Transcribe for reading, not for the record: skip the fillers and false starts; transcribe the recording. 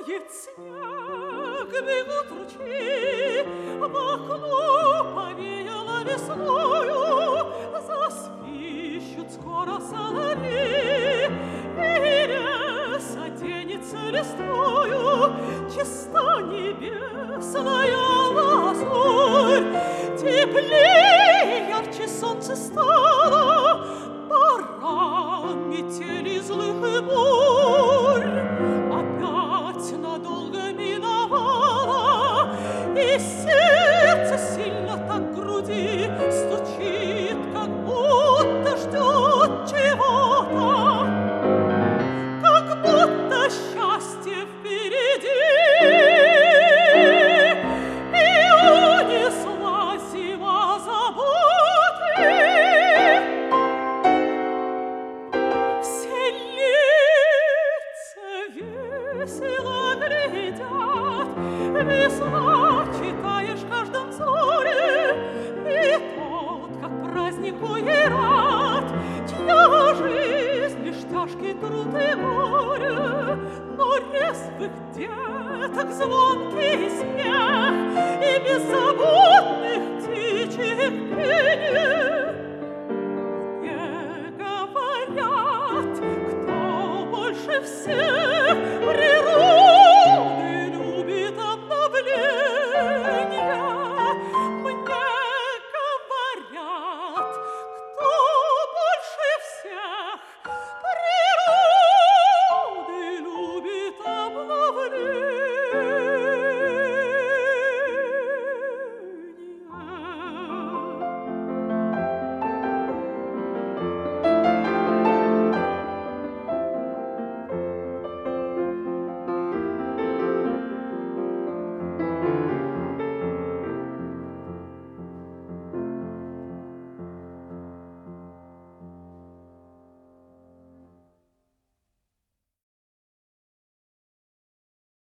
Тает снег, бегут ручьи, в окно повеяло весною, засвищут скоро соловьи, и лес оденется листвою, чиста небесная лазурь, теплее, ярче солнце стало, пора метели злых и бурь. Опять надолго миновала, и сердце сильно так в груди стучит, как будто ждет чего-то, как будто счастье впереди. И унесла зима заботы, все лица весело глядят, весна читаешь в каждом взоре, и тот, как празднику ей рад, чья жизнь лишь тяжкий труд и горе, но резвых деток звонкий смех